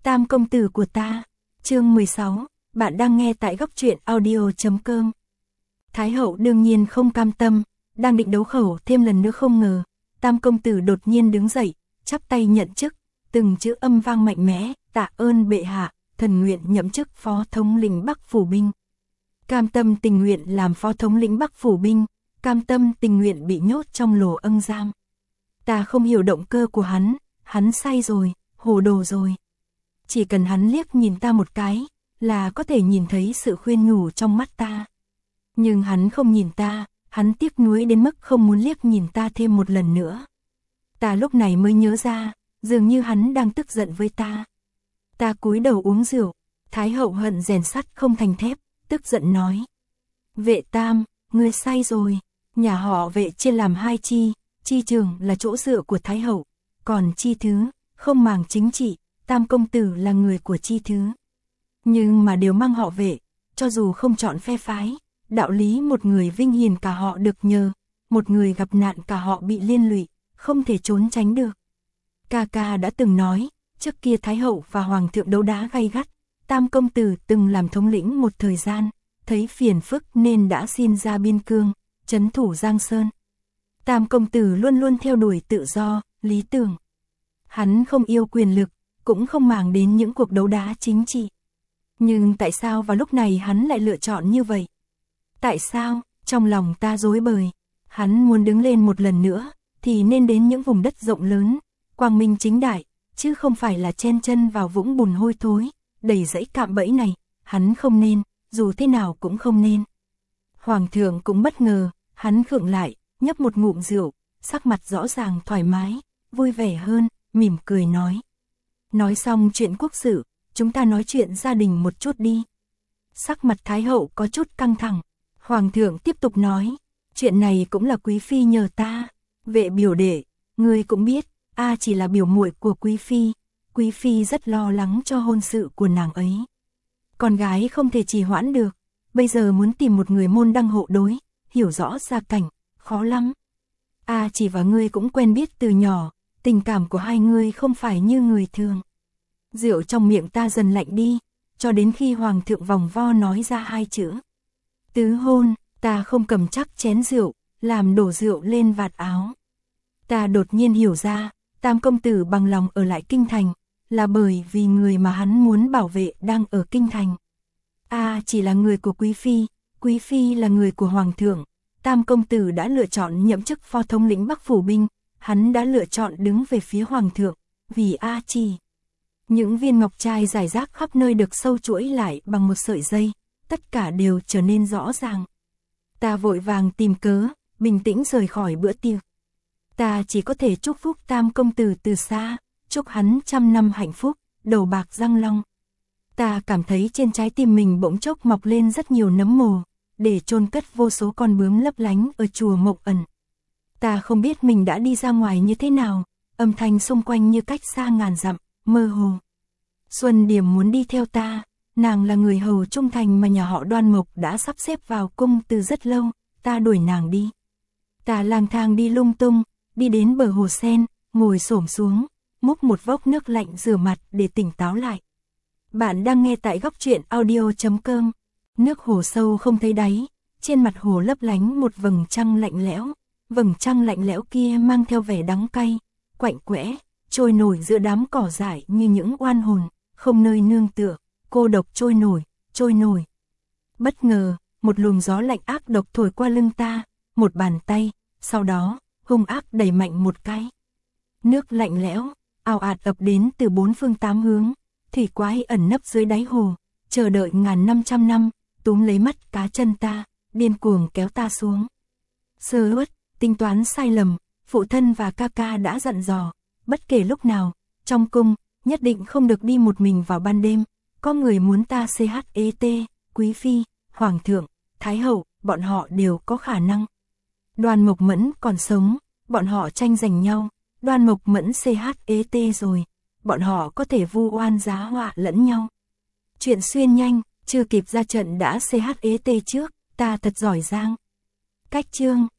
Tam công tử của ta. Chương 16, bạn đang nghe tại góc truyện audio.com. Thái hậu đương nhiên không cam tâm, đang định đấu khẩu thêm lần nữa không ngờ, Tam công tử đột nhiên đứng dậy, chắp tay nhận chức, từng chữ âm vang mạnh mẽ, tạ ơn bệ hạ, thần nguyện nhậm chức phó thống lĩnh Bắc phủ binh. Cam tâm tình nguyện làm phó thống lĩnh Bắc phủ binh, cam tâm tình nguyện bị nhốt trong lồ âng giam. Ta không hiểu động cơ của hắn say rồi, hồ đồ rồi. Chỉ cần hắn liếc nhìn ta một cái, là có thể nhìn thấy sự khuyên nhủ trong mắt ta. Nhưng hắn không nhìn ta, hắn tiếc nuối đến mức không muốn liếc nhìn ta thêm một lần nữa. Ta lúc này mới nhớ ra, dường như hắn đang tức giận với ta. Ta cúi đầu uống rượu, Thái hậu hận rèn sắt không thành thép, tức giận nói. Vệ Tam, ngươi say rồi, nhà họ Vệ chia làm hai chi trường là chỗ dựa của Thái hậu, còn chi thứ, không màng chính trị, Tam công tử là người của chi thứ. Nhưng mà đều mang họ Vệ, cho dù không chọn phe phái, đạo lý một người vinh hiển cả họ được nhờ, một người gặp nạn cả họ bị liên lụy, không thể trốn tránh được. Ca ca đã từng nói, trước kia Thái hậu và Hoàng thượng đấu đá gay gắt, Tam công tử từng làm thống lĩnh một thời gian, thấy phiền phức nên đã xin ra biên cương, trấn thủ Giang Sơn. Tam công tử luôn luôn theo đuổi tự do, lý tưởng. Hắn không yêu quyền lực, cũng không màng đến những cuộc đấu đá chính trị. Nhưng tại sao vào lúc này hắn lại lựa chọn như vậy? Tại sao? Trong lòng ta rối bời. Hắn muốn đứng lên một lần nữa, thì nên đến những vùng đất rộng lớn, quang minh chính đại, chứ không phải là chen chân vào vũng bùn hôi thối, đầy rẫy cạm bẫy này. Hắn không nên, dù thế nào cũng không nên. Hoàng thượng cũng bất ngờ, hắn khựng lại, nhấp một ngụm rượu, sắc mặt rõ ràng thoải mái, vui vẻ hơn, mỉm cười nói. Nói xong chuyện quốc sự, chúng ta nói chuyện gia đình một chút đi. Sắc mặt Thái hậu có chút căng thẳng. Hoàng thượng tiếp tục nói, chuyện này cũng là quý phi nhờ ta. Vệ biểu đệ, ngươi cũng biết, chỉ là biểu muội của quý phi rất lo lắng cho hôn sự của nàng ấy. Con gái không thể trì hoãn được, bây giờ muốn tìm một người môn đăng hộ đối, hiểu rõ gia cảnh, khó lắm. Chỉ và ngươi cũng quen biết từ nhỏ, tình cảm của hai ngươi không phải như người thường. Rượu trong miệng ta dần lạnh đi, cho đến khi Hoàng thượng vòng vo nói ra hai chữ. Tứ hôn, ta không cầm chắc chén rượu, làm đổ rượu lên vạt áo. Ta đột nhiên hiểu ra, Tam công tử bằng lòng ở lại kinh thành, là bởi vì người mà hắn muốn bảo vệ đang ở kinh thành. Chỉ là người của quý phi là người của Hoàng thượng. Tam công tử đã lựa chọn nhậm chức phó thống lĩnh Bắc phủ binh, hắn đã lựa chọn đứng về phía Hoàng thượng, vì chỉ. Những viên ngọc trai rải rác khắp nơi được sâu chuỗi lại bằng một sợi dây, tất cả đều trở nên rõ ràng. Ta vội vàng tìm cớ, bình tĩnh rời khỏi bữa tiệc. Ta chỉ có thể chúc phúc Tam công tử từ xa, chúc hắn 100 năm hạnh phúc, đầu bạc răng long. Ta cảm thấy trên trái tim mình bỗng chốc mọc lên rất nhiều nấm mồ, để chôn cất vô số con bướm lấp lánh ở chùa Mộc Ẩn. Ta không biết mình đã đi ra ngoài như thế nào, âm thanh xung quanh như cách xa ngàn dặm, mơ hồ. Xuân Điểm muốn đi theo ta, nàng là người hầu trung thành mà nhà họ Đoan Mộc đã sắp xếp vào cung từ rất lâu, ta đuổi nàng đi. Ta lang thang đi lung tung, đi đến bờ hồ sen, ngồi xổm xuống, múc một vốc nước lạnh rửa mặt để tỉnh táo lại. Bạn đang nghe tại góc truyện audio.com. Nước hồ sâu không thấy đáy, trên mặt hồ lấp lánh một vầng trăng lạnh lẽo. Vầng trăng lạnh lẽo kia mang theo vẻ đắng cay, quạnh quẽ, trôi nổi giữa đám cỏ dại như những oan hồn, không nơi nương tựa, cô độc trôi nổi. Bất ngờ, một luồng gió lạnh ác độc thổi qua lưng ta, một bàn tay, sau đó, hung ác đẩy mạnh một cái. Nước lạnh lẽo, ào ạt ập đến từ bốn phương tám hướng, thủy quái ẩn nấp dưới đáy hồ, chờ đợi 1500 năm, túm lấy mắt cá chân ta, điên cuồng kéo ta xuống. Sơ uất, tính toán sai lầm, phụ thân và ca ca đã dặn dò, bất kể lúc nào, trong cung, nhất định không được đi một mình vào ban đêm, có người muốn ta CHET, quý phi, Hoàng thượng, Thái hậu, bọn họ đều có khả năng. Đoan Mộc Mẫn còn sống, bọn họ tranh giành nhau, Đoan Mộc Mẫn CHET rồi, bọn họ có thể vu oan giá họa lẫn nhau. Chuyện xuyên nhanh, chưa kịp ra trận đã CHET trước, ta thật giỏi giang. Cách chương